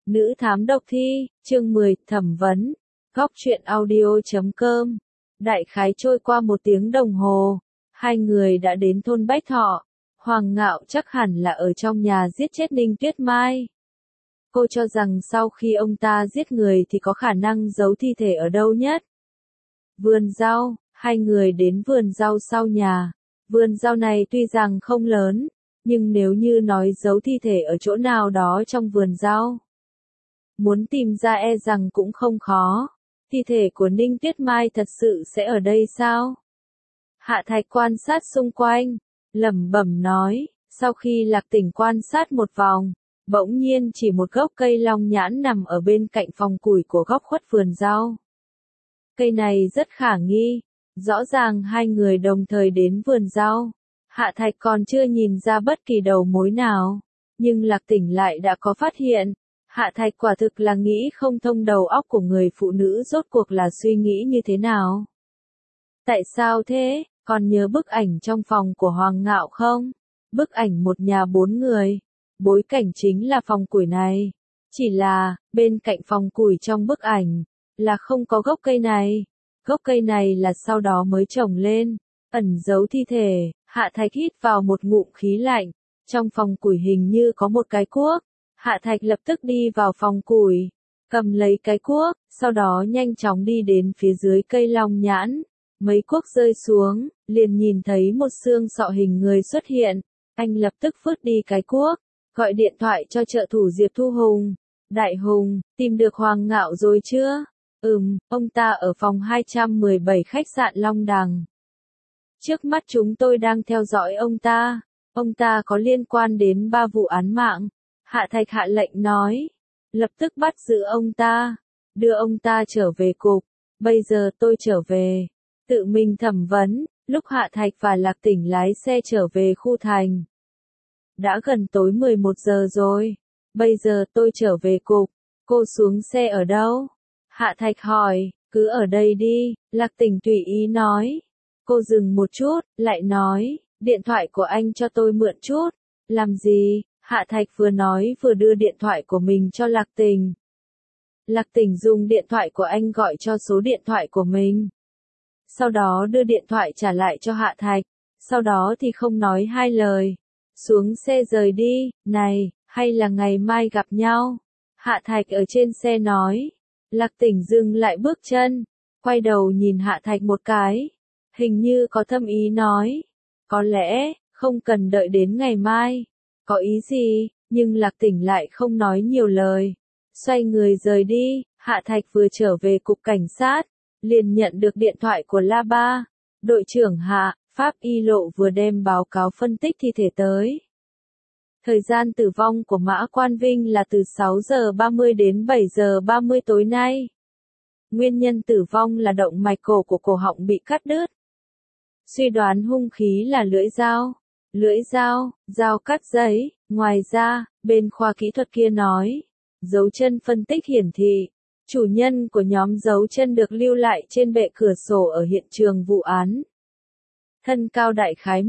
Nữ thám độc thi, chương 10, thẩm vấn. Góc truyện audio.com. Đại khái trôi qua 1 tiếng đồng hồ, hai người đã đến thôn Bách Thọ. Hoàng Ngạo chắc hẳn là ở trong nhà giết chết Ninh Tuyết Mai. Cô cho rằng sau khi ông ta giết người thì có khả năng giấu thi thể ở đâu nhất. Vườn rau, hai người đến vườn rau sau nhà. Vườn rau này tuy rằng không lớn, nhưng nếu như nói giấu thi thể ở chỗ nào đó trong vườn rau, muốn tìm ra e rằng cũng không khó. Thi thể của Ninh Tuyết Mai thật sự sẽ ở đây sao? Hạ Thạch quan sát xung quanh, lẩm bẩm nói, sau khi Lạc Tỉnh quan sát một vòng, bỗng nhiên chỉ một gốc cây long nhãn nằm ở bên cạnh phòng củi của góc khuất vườn rau. Cây này rất khả nghi, rõ ràng hai người đồng thời đến vườn rau. Hạ Thạch còn chưa nhìn ra bất kỳ đầu mối nào, nhưng Lạc Tỉnh lại đã có phát hiện. Hạ Thạch quả thực là nghĩ không thông đầu óc của người phụ nữ rốt cuộc là suy nghĩ như thế nào. Tại sao thế, còn nhớ bức ảnh trong phòng của Hoàng Ngạo không? Bức ảnh một nhà 4 người, bối cảnh chính là phòng củi này. Chỉ là, bên cạnh phòng củi trong bức ảnh, là không có gốc cây này. Gốc cây này là sau đó mới trồng lên, ẩn giấu thi thể. Hạ Thạch hít vào một ngụm khí lạnh, trong phòng củi hình như có một cái cuốc. Hạ Thạch lập tức đi vào phòng củi, cầm lấy cái cuốc, sau đó nhanh chóng đi đến phía dưới cây long nhãn. Mấy cuốc rơi xuống, liền nhìn thấy một xương sọ hình người xuất hiện. Anh lập tức vứt đi cái cuốc, gọi điện thoại cho trợ thủ Diệp Thu Hùng. Đại Hùng, tìm được Hoàng Ngạo rồi chưa? Ông ta ở phòng 217 khách sạn Long Đằng. Trước mắt chúng tôi đang theo dõi ông ta. Ông ta có liên quan đến 3 vụ án mạng. Hạ Thạch hạ lệnh nói. Lập tức bắt giữ ông ta. Đưa ông ta trở về cục. Bây giờ tôi trở về. Tự mình thẩm vấn. Lúc Hạ Thạch và Lạc Tỉnh lái xe trở về khu thành. Đã gần tối 11 giờ rồi. Bây giờ tôi trở về cục. Cô xuống xe ở đâu? Hạ Thạch hỏi. Cứ ở đây đi. Lạc Tỉnh tùy ý nói. Cô dừng một chút, lại nói. Điện thoại của anh cho tôi mượn chút. Làm gì? Hạ Thạch vừa nói vừa đưa điện thoại của mình cho Lạc Tỉnh. Lạc Tỉnh dùng điện thoại của anh gọi cho số điện thoại của mình. Sau đó đưa điện thoại trả lại cho Hạ Thạch. Sau đó thì không nói hai lời. Xuống xe rời đi, này, hay là ngày mai gặp nhau? Hạ Thạch ở trên xe nói. Lạc Tỉnh dừng lại bước chân, quay đầu nhìn Hạ Thạch một cái. Hình như có thâm ý nói. Có lẽ, không cần đợi đến ngày mai. Có ý gì, nhưng Lạc Tỉnh lại không nói nhiều lời. Xoay người rời đi, Hạ Thạch vừa trở về cục cảnh sát, liền nhận được điện thoại của La Ba. Đội trưởng Hạ, Pháp Y Lộ vừa đem báo cáo phân tích thi thể tới. Thời gian tử vong của Mã Quan Vinh là từ 6 giờ 30 đến 7 giờ 30 tối nay. Nguyên nhân tử vong là động mạch cổ của cổ họng bị cắt đứt. Suy đoán hung khí là lưỡi dao. Lưỡi dao, dao cắt giấy. Ngoài ra, bên khoa kỹ thuật kia nói, dấu chân phân tích hiển thị, chủ nhân của nhóm dấu chân được lưu lại trên bệ cửa sổ ở hiện trường vụ án. Thân cao đại khái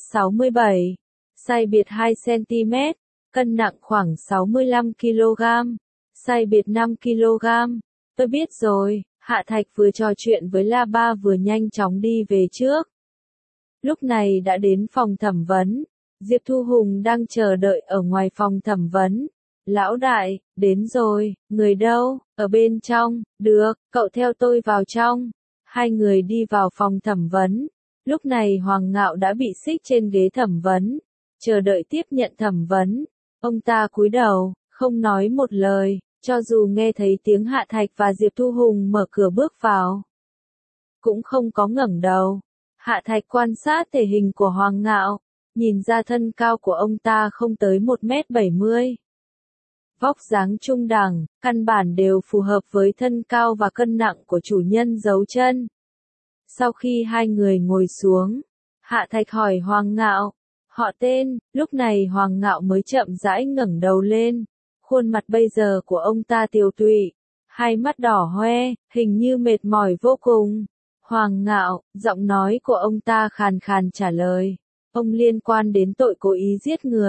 1m67, sai biệt 2cm, cân nặng khoảng 65 kg, sai biệt 5 kg. Tôi biết rồi, Hạ Thạch vừa trò chuyện với La Ba vừa nhanh chóng đi về trước. Lúc này đã đến phòng thẩm vấn, Diệp Thu Hùng đang chờ đợi ở ngoài phòng thẩm vấn. Lão đại, đến rồi, người đâu? Ở bên trong. Được, cậu theo tôi vào trong. Hai người đi vào phòng thẩm vấn. Lúc này Hoàng Ngạo đã bị xích trên ghế thẩm vấn, chờ đợi tiếp nhận thẩm vấn. Ông ta cúi đầu, không nói một lời, cho dù nghe thấy tiếng Hạ Thạch và Diệp Thu Hùng mở cửa bước vào, cũng không có ngẩng đầu. Hạ Thạch quan sát thể hình của Hoàng Ngạo, nhìn ra thân cao của ông ta không tới 1m70. Vóc dáng trung đẳng, căn bản đều phù hợp với thân cao và cân nặng của chủ nhân dấu chân. Sau khi hai người ngồi xuống, Hạ Thạch hỏi Hoàng Ngạo, họ tên. Lúc này Hoàng Ngạo mới chậm rãi ngẩng đầu lên. Khuôn mặt bây giờ của ông ta tiều tụy, hai mắt đỏ hoe, hình như mệt mỏi vô cùng. Hoàng Ngạo, giọng nói của ông ta khàn khàn trả lời. Ông liên quan đến tội cố ý giết người.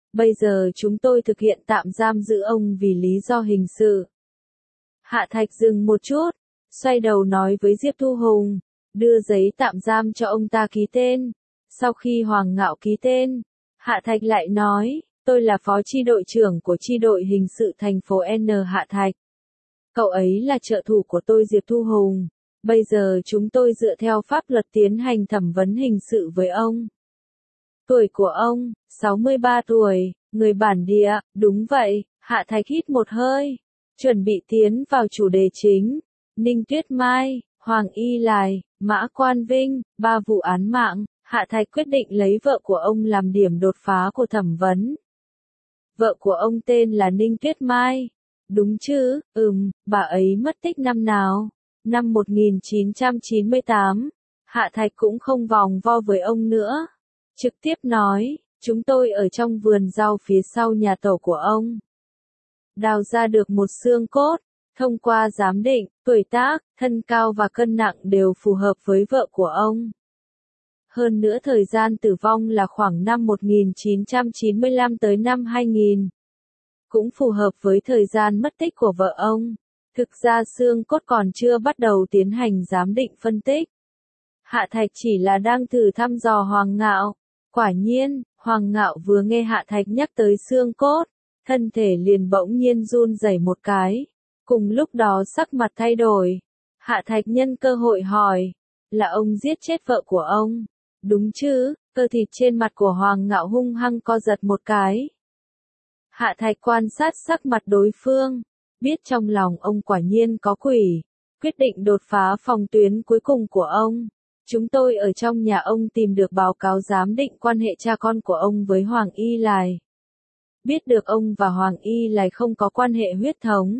Bây giờ chúng tôi thực hiện tạm giam giữ ông vì lý do hình sự. Hạ Thạch dừng một chút, xoay đầu nói với Diệp Thu Hùng, đưa giấy tạm giam cho ông ta ký tên. Sau khi Hoàng Ngạo ký tên, Hạ Thạch lại nói, tôi là phó chi đội trưởng của chi đội hình sự thành phố N Hạ Thạch. Cậu ấy là trợ thủ của tôi Diệp Thu Hùng. Bây giờ chúng tôi dựa theo pháp luật tiến hành thẩm vấn hình sự với ông. Tuổi của ông, 63 tuổi, người bản địa, đúng vậy, Hạ Thạch hít một hơi. Chuẩn bị tiến vào chủ đề chính. Ninh Tuyết Mai, Hoàng Y Lài, Mã Quan Vinh, 3 vụ án mạng, Hạ Thạch quyết định lấy vợ của ông làm điểm đột phá của thẩm vấn. Vợ của ông tên là Ninh Tuyết Mai. Đúng chứ, bà ấy mất tích năm nào? Năm 1998. Hạ Thạch cũng không vòng vo với ông nữa. Trực tiếp nói, chúng tôi ở trong vườn rau phía sau nhà tổ của ông. Đào ra được một xương cốt. Thông qua giám định, tuổi tác, thân cao và cân nặng đều phù hợp với vợ của ông. Hơn nữa thời gian tử vong là khoảng năm 1995 tới năm 2000. Cũng phù hợp với thời gian mất tích của vợ ông. Thực ra xương cốt còn chưa bắt đầu tiến hành giám định phân tích. Hạ Thạch chỉ là đang thử thăm dò Hoàng Ngạo. Quả nhiên, Hoàng Ngạo vừa nghe Hạ Thạch nhắc tới xương cốt, thân thể liền bỗng nhiên run rẩy một cái. Cùng lúc đó sắc mặt thay đổi. Hạ Thạch nhân cơ hội hỏi, là ông giết chết vợ của ông? Đúng chứ? Cơ thịt trên mặt của Hoàng Ngạo hung hăng co giật một cái. Hạ Thạch quan sát sắc mặt đối phương, biết trong lòng ông quả nhiên có quỷ, quyết định đột phá phòng tuyến cuối cùng của ông. Chúng tôi ở trong nhà ông tìm được báo cáo giám định quan hệ cha con của ông với Hoàng Y Lài. Biết được ông và Hoàng Y Lài không có quan hệ huyết thống.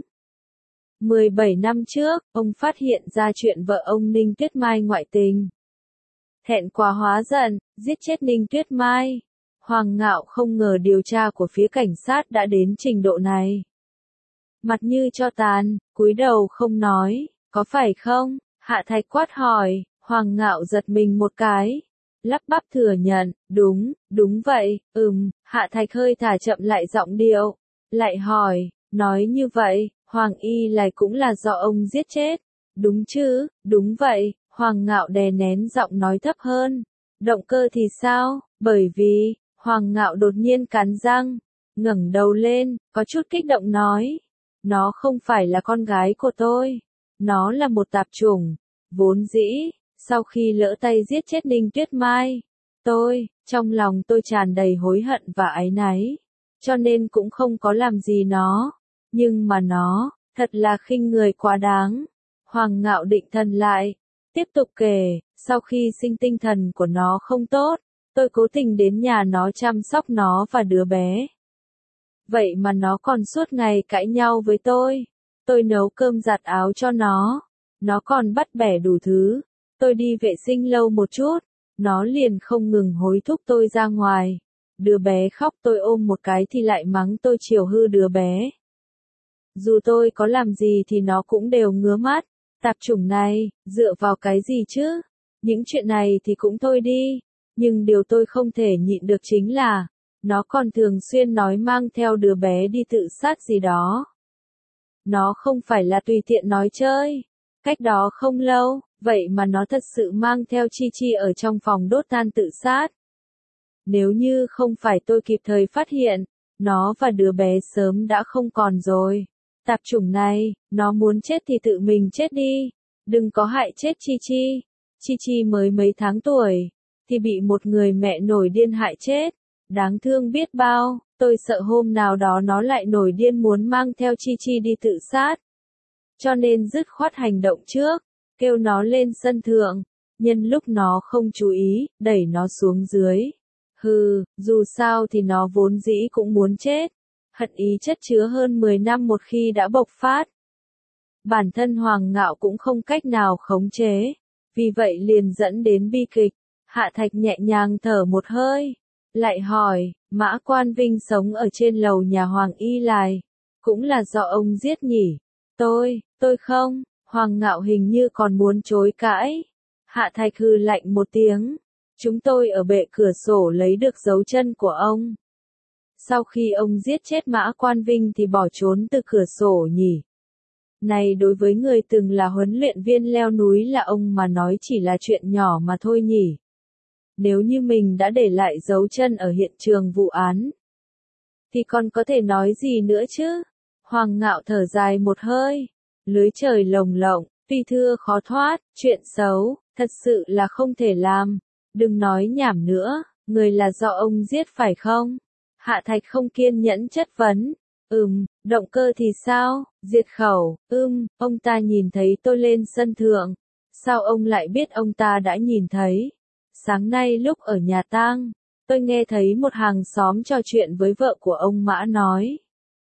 17 năm trước, ông phát hiện ra chuyện vợ ông Ninh Tuyết Mai ngoại tình. Thẹn quá hóa giận, giết chết Ninh Tuyết Mai. Hoàng Ngạo không ngờ điều tra của phía cảnh sát đã đến trình độ này. Mặt như tro tàn, cúi đầu không nói, có phải không? Hạ Thạch quát hỏi, Hoàng Ngạo giật mình một cái. Lắp bắp thừa nhận, đúng vậy, Hạ Thạch hơi thả chậm lại giọng điệu. Lại hỏi, nói như vậy, Hoàng Y Lài cũng là do ông giết chết. Đúng chứ, đúng vậy, Hoàng Ngạo đè nén giọng nói thấp hơn. Động cơ thì sao? Bởi vì, Hoàng Ngạo đột nhiên cắn răng, ngẩng đầu lên, có chút kích động nói. Nó không phải là con gái của tôi. Nó là một tạp chủng. Vốn dĩ, sau khi lỡ tay giết chết Ninh Tuyết Mai, trong lòng tôi tràn đầy hối hận và áy náy. Cho nên cũng không có làm gì nó. Nhưng mà nó, thật là khinh người quá đáng. Hoàng Ngạo định thần lại, tiếp tục kể, sau khi sinh tinh thần của nó không tốt, tôi cố tình đến nhà nó chăm sóc nó và đứa bé. Vậy mà nó còn suốt ngày cãi nhau với tôi. Tôi nấu cơm giặt áo cho nó. Nó còn bắt bẻ đủ thứ. Tôi đi vệ sinh lâu một chút. Nó liền không ngừng hối thúc tôi ra ngoài. Đứa bé khóc tôi ôm một cái thì lại mắng tôi chiều hư đứa bé. Dù tôi có làm gì thì nó cũng đều ngứa mắt. Tạp chủng này, dựa vào cái gì chứ? Những chuyện này thì cũng thôi đi. Nhưng điều tôi không thể nhịn được chính là, nó còn thường xuyên nói mang theo đứa bé đi tự sát gì đó. Nó không phải là tùy tiện nói chơi. Cách đó không lâu, vậy mà nó thật sự mang theo Chi Chi ở trong phòng đốt than tự sát. Nếu như không phải tôi kịp thời phát hiện, nó và đứa bé sớm đã không còn rồi. Tạp chủng này, nó muốn chết thì tự mình chết đi. Đừng có hại chết Chi Chi. Chi Chi mới mấy tháng tuổi, thì bị một người mẹ nổi điên hại chết. Đáng thương biết bao, tôi sợ hôm nào đó nó lại nổi điên muốn mang theo Chi Chi đi tự sát. Cho nên dứt khoát hành động trước, kêu nó lên sân thượng, nhân lúc nó không chú ý, đẩy nó xuống dưới. Dù sao thì nó vốn dĩ cũng muốn chết. Hận ý chất chứa hơn 10 năm một khi đã bộc phát. Bản thân Hoàng Ngạo cũng không cách nào khống chế, vì vậy liền dẫn đến bi kịch. Hạ Thạch nhẹ nhàng thở một hơi, lại hỏi, Mã Quan Vinh sống ở trên lầu nhà Hoàng Y Lài, cũng là do ông giết nhỉ? Tôi không, Hoàng Ngạo hình như còn muốn chối cãi. Hạ Thạch hừ lạnh một tiếng, chúng tôi ở bệ cửa sổ lấy được dấu chân của ông. Sau khi ông giết chết Mã Quan Vinh thì bỏ trốn từ cửa sổ nhỉ? Này đối với người từng là huấn luyện viên leo núi là ông mà nói chỉ là chuyện nhỏ mà thôi nhỉ? Nếu như mình đã để lại dấu chân ở hiện trường vụ án, thì còn có thể nói gì nữa chứ? Hoàng Ngạo thở dài một hơi. Lưới trời lồng lộng, tuy thưa khó thoát, chuyện xấu, thật sự là không thể làm. Đừng nói nhảm nữa, người là do ông giết phải không? Hạ Thạch không kiên nhẫn chất vấn. Động cơ thì sao? Diệt khẩu, ông ta nhìn thấy tôi lên sân thượng. Sao ông lại biết ông ta đã nhìn thấy? Sáng nay lúc ở nhà tang, tôi nghe thấy một hàng xóm trò chuyện với vợ của ông Mã nói.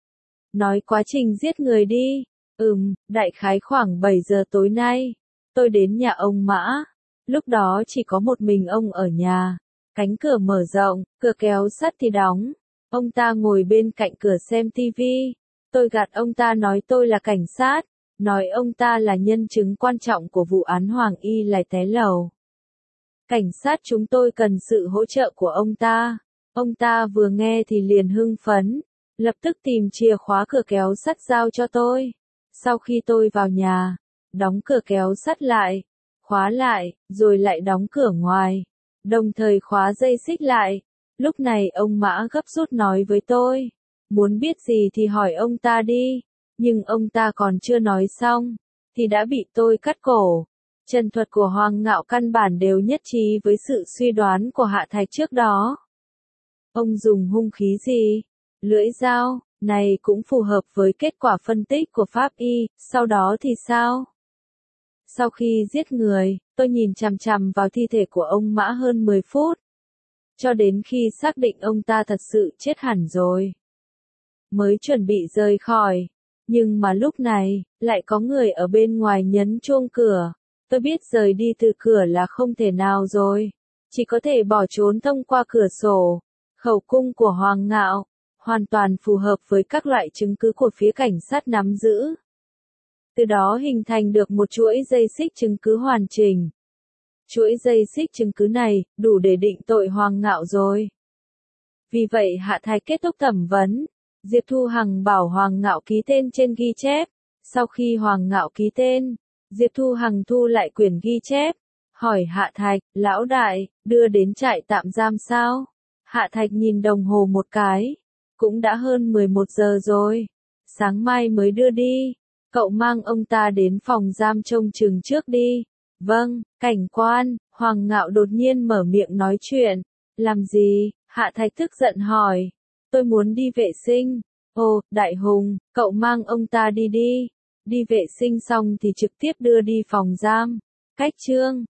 Nói quá trình giết người đi. Đại khái khoảng 7 giờ tối nay, tôi đến nhà ông Mã. Lúc đó chỉ có một mình ông ở nhà. Cánh cửa mở rộng, cửa kéo sắt thì đóng. Ông ta ngồi bên cạnh cửa xem tivi. Tôi gạt ông ta nói tôi là cảnh sát, nói ông ta là nhân chứng quan trọng của vụ án Hoàng Y lại té lầu. Cảnh sát chúng tôi cần sự hỗ trợ của ông ta. Ông ta vừa nghe thì liền hưng phấn, lập tức tìm chìa khóa cửa kéo sắt giao cho tôi. Sau khi tôi vào nhà, đóng cửa kéo sắt lại, khóa lại, rồi lại đóng cửa ngoài, đồng thời khóa dây xích lại. Lúc này ông Mã gấp rút nói với tôi, muốn biết gì thì hỏi ông ta đi, nhưng ông ta còn chưa nói xong, thì đã bị tôi cắt cổ. Trần thuật của Hoàng Ngạo căn bản đều nhất trí với sự suy đoán của Hạ Thạch trước đó. Ông dùng hung khí gì? Lưỡi dao, này cũng phù hợp với kết quả phân tích của pháp y, sau đó thì sao? Sau khi giết người, tôi nhìn chằm chằm vào thi thể của ông Mã hơn 10 phút. Cho đến khi xác định ông ta thật sự chết hẳn rồi. Mới chuẩn bị rời khỏi. Nhưng mà lúc này, lại có người ở bên ngoài nhấn chuông cửa. Tôi biết rời đi từ cửa là không thể nào rồi. Chỉ có thể bỏ trốn thông qua cửa sổ. Khẩu cung của Hoàng Ngạo, hoàn toàn phù hợp với các loại chứng cứ của phía cảnh sát nắm giữ. Từ đó hình thành được một chuỗi dây xích chứng cứ hoàn chỉnh. Chuỗi dây xích chứng cứ này, đủ để định tội Hoàng Ngạo rồi. Vì vậy Hạ Thạch kết thúc thẩm vấn. Diệp Thu Hằng bảo Hoàng Ngạo ký tên trên ghi chép. Sau khi Hoàng Ngạo ký tên, Diệp Thu Hằng thu lại quyển ghi chép. Hỏi Hạ Thạch, lão đại, đưa đến trại tạm giam sao? Hạ Thạch nhìn đồng hồ một cái. Cũng đã hơn 11 giờ rồi. Sáng mai mới đưa đi. Cậu mang ông ta đến phòng giam trông chừng trước đi. Vâng, cảnh quan. Hoàng Ngạo đột nhiên mở miệng nói chuyện. Làm gì? Hạ Thạch tức giận hỏi. Tôi muốn đi vệ sinh. Ồ, Đại Hùng, cậu mang ông ta đi đi. Đi vệ sinh xong thì trực tiếp đưa đi phòng giam. Cách chương